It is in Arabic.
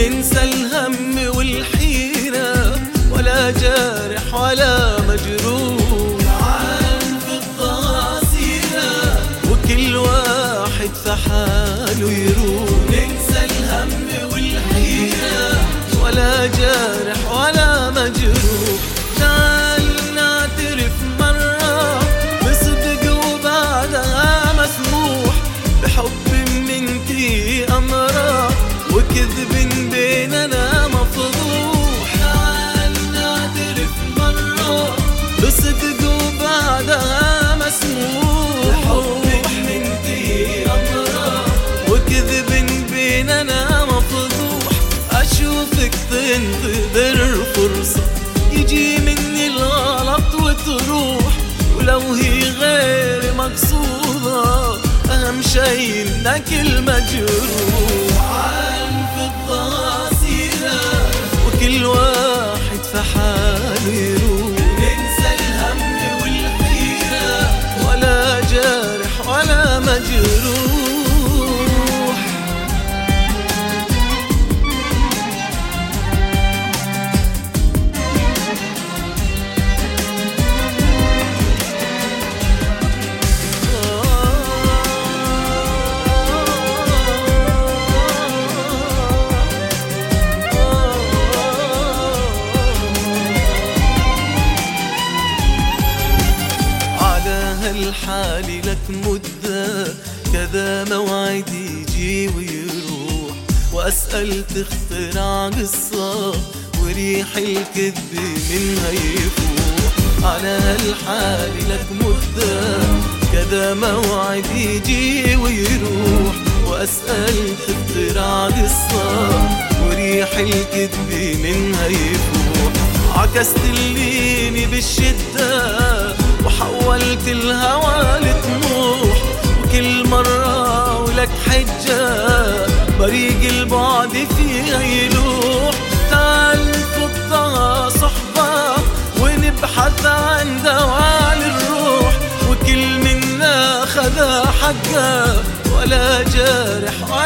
ننسى الهم والحيرة، ولا جارح ولا مجروح. تعال نفضها سيرة وكل واحد في حاله يروح. ننسى الهم والحيرة ولا جارح ولا مجروح. تعال نعترف مرة بصدق وبعدها مسموح، بحب منتي أمرة وكذب بيننا مفضوح. تعال نعترف مرة بصدق وبعدها مسموح، بحب منتي أمرة وكذب بيننا مفضوح. أشوفك تنتظر فرصة يجي مني الغلط وتروح، ولو هي غير مقصودة أهم شي إنك المجروح. تعال نفضها سيرة وكل واحد في حاله يروح. ننسى الهم والحيرة ولا جارح ولا مجروح. الحالي لك مدة كذا موعد يجي ويروح، وأسأل تخترع قصة وريح الكذب منها يفوح. على هالحالي لك مدة كذا موعد يجي ويروح، وأسأل تخترع قصة وريح الكذب منها يفوح. عكست الليني بالشدة وحولت الهوى لطموح، وكل مرة ولك حجة بريق البعد فيها يلوح. تعال نفضها صحبة ونبحث عن دواء للروح، وكل منا خذا حقه ولا جارح